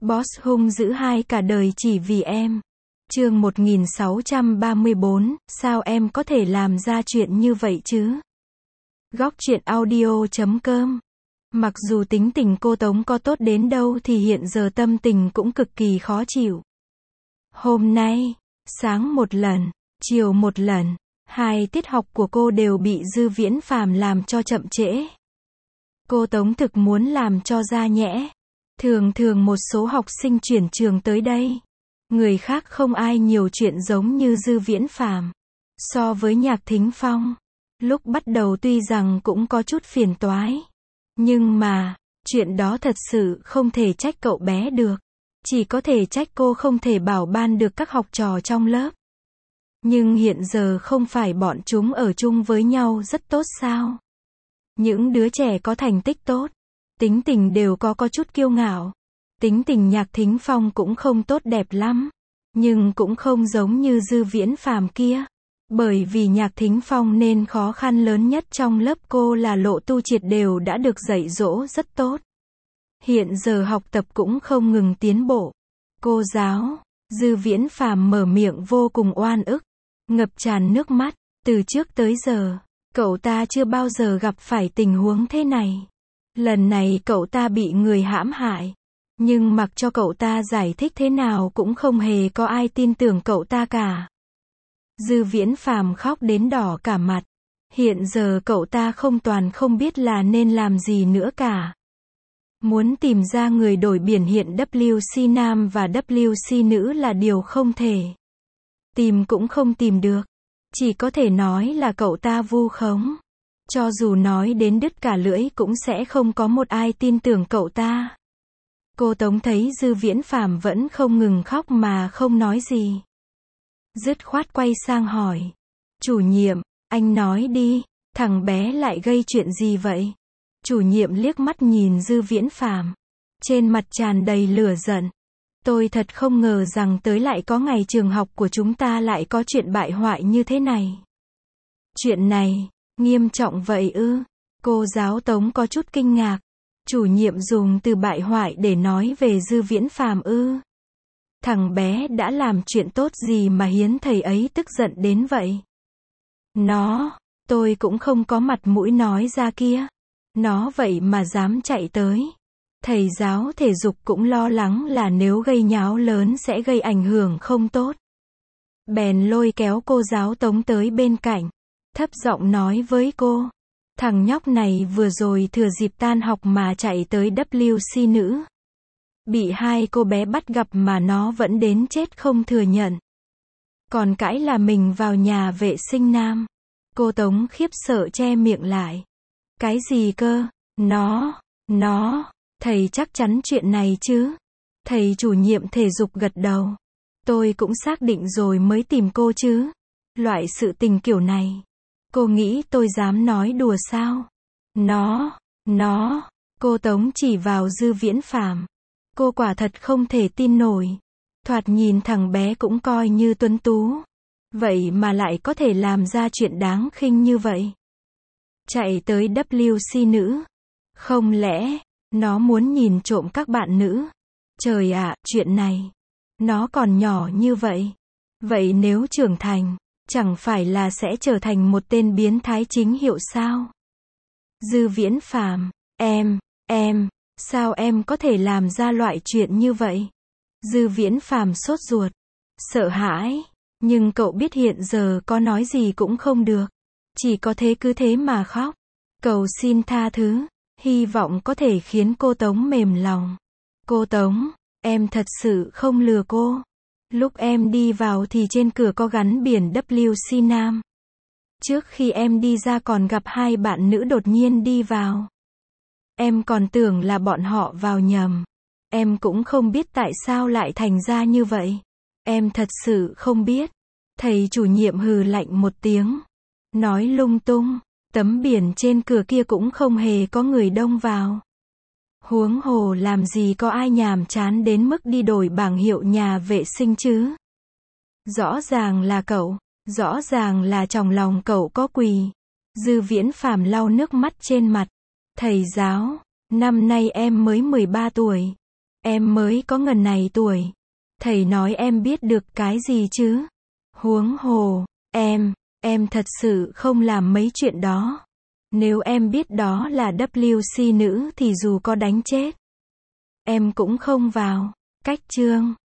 Boss hung dữ hai cả đời chỉ vì em. Chương 1634, sao em có thể làm ra chuyện như vậy chứ? Góc truyện audio.com. Mặc dù tính tình cô Tống có tốt đến đâu thì hiện giờ tâm tình cũng cực kỳ khó chịu. Hôm nay, sáng một lần, chiều một lần, hai tiết học của cô đều bị Dư Viễn Phàm làm cho chậm trễ. Cô Tống thực muốn làm cho ra nhẽ. Thường thường một số học sinh chuyển trường tới đây. Người khác không ai nhiều chuyện giống như Dư Viễn Phàm. So với Nhạc Thính Phong, lúc bắt đầu tuy rằng cũng có chút phiền toái. Nhưng mà, chuyện đó thật sự không thể trách cậu bé được. Chỉ có thể trách cô không thể bảo ban được các học trò trong lớp. Nhưng hiện giờ không phải bọn chúng ở chung với nhau rất tốt sao? Những đứa trẻ có thành tích tốt, tính tình đều có chút kiêu ngạo. Tính tình Nhạc Thính Phong cũng không tốt đẹp lắm, nhưng cũng không giống như Dư Viễn Phàm kia. Bởi vì Nhạc Thính Phong nên khó khăn lớn nhất trong lớp cô là Lộ Tu triệt đều đã được dạy dỗ rất tốt. Hiện giờ học tập cũng không ngừng tiến bộ. Cô giáo, Dư Viễn Phàm mở miệng vô cùng oan ức, ngập tràn nước mắt. Từ trước tới giờ, cậu ta chưa bao giờ gặp phải tình huống thế này. Lần này cậu ta bị người hãm hại. Nhưng mặc cho cậu ta giải thích thế nào cũng không hề có ai tin tưởng cậu ta cả. Dư Viễn Phàm khóc đến đỏ cả mặt. Hiện giờ cậu ta không biết là nên làm gì nữa cả. Muốn tìm ra người đổi biển hiện WC nam và WC nữ là điều không thể. Tìm cũng không tìm được. Chỉ có thể nói là cậu ta vu khống. Cho dù nói đến đứt cả lưỡi cũng sẽ không có một ai tin tưởng cậu ta. Cô Tống thấy Dư Viễn Phàm vẫn không ngừng khóc mà không nói gì. Dứt khoát quay sang hỏi. Chủ nhiệm, anh nói đi, thằng bé lại gây chuyện gì vậy? Chủ nhiệm liếc mắt nhìn Dư Viễn Phàm, trên mặt tràn đầy lửa giận. Tôi thật không ngờ rằng tới lại có ngày trường học của chúng ta lại có chuyện bại hoại như thế này. Chuyện này, nghiêm trọng vậy ư? Cô giáo Tống có chút kinh ngạc. Chủ nhiệm dùng từ bại hoại để nói về Dư Viễn Phàm ư? Thằng bé đã làm chuyện tốt gì mà hiến thầy ấy tức giận đến vậy? Tôi cũng không có mặt mũi nói ra kia. Nó vậy mà dám chạy tới. Thầy giáo thể dục cũng lo lắng là nếu gây nháo lớn sẽ gây ảnh hưởng không tốt. Bèn lôi kéo cô giáo Tống tới bên cạnh, thấp giọng nói với cô. Thằng nhóc này vừa rồi thừa dịp tan học mà chạy tới WC nữ. Bị hai cô bé bắt gặp mà nó vẫn đến chết không thừa nhận. Còn cãi là mình vào nhà vệ sinh nam. Cô Tống khiếp sợ che miệng lại. Cái gì cơ? Thầy chắc chắn chuyện này chứ? Thầy chủ nhiệm thể dục gật đầu. Tôi cũng xác định rồi mới tìm cô chứ. Loại sự tình kiểu này. Cô nghĩ tôi dám nói đùa sao? Cô Tống chỉ vào Dư Viễn Phàm. Cô quả thật không thể tin nổi. Thoạt nhìn thằng bé cũng coi như tuấn tú. Vậy mà lại có thể làm ra chuyện đáng khinh như vậy. Chạy tới WC nữ. Không lẽ, nó muốn nhìn trộm các bạn nữ? Trời ạ, chuyện này. Nó còn nhỏ như vậy. Vậy nếu trưởng thành, chẳng phải là sẽ trở thành một tên biến thái chính hiệu sao? Dư Viễn Phàm, sao em có thể làm ra loại chuyện như vậy? Dư Viễn Phàm sốt ruột, sợ hãi, nhưng cậu biết hiện giờ có nói gì cũng không được. Chỉ có thế cứ thế mà khóc, cầu xin tha thứ, hy vọng có thể khiến cô Tống mềm lòng. Cô Tống, em thật sự không lừa cô. Lúc em đi vào thì trên cửa có gắn biển WC nam. Trước khi em đi ra còn gặp hai bạn nữ đột nhiên đi vào. Em còn tưởng là bọn họ vào nhầm. Em cũng không biết tại sao lại thành ra như vậy. Em thật sự không biết. Thầy chủ nhiệm hừ lạnh một tiếng. Nói lung tung. Tấm biển trên cửa kia cũng không hề có người đông vào. Huống hồ làm gì có ai nhàm chán đến mức đi đổi bảng hiệu nhà vệ sinh chứ. Rõ ràng là cậu. Rõ ràng là trong lòng cậu có quỳ. Dư Viễn Phàm lau nước mắt trên mặt. Thầy giáo, năm nay em mới 13 tuổi. Em mới có ngần này tuổi. Thầy nói em biết được cái gì chứ? Huống hồ, em thật sự không làm mấy chuyện đó. Nếu em biết đó là WC nữ thì dù có đánh chết, em cũng không vào. Cách chương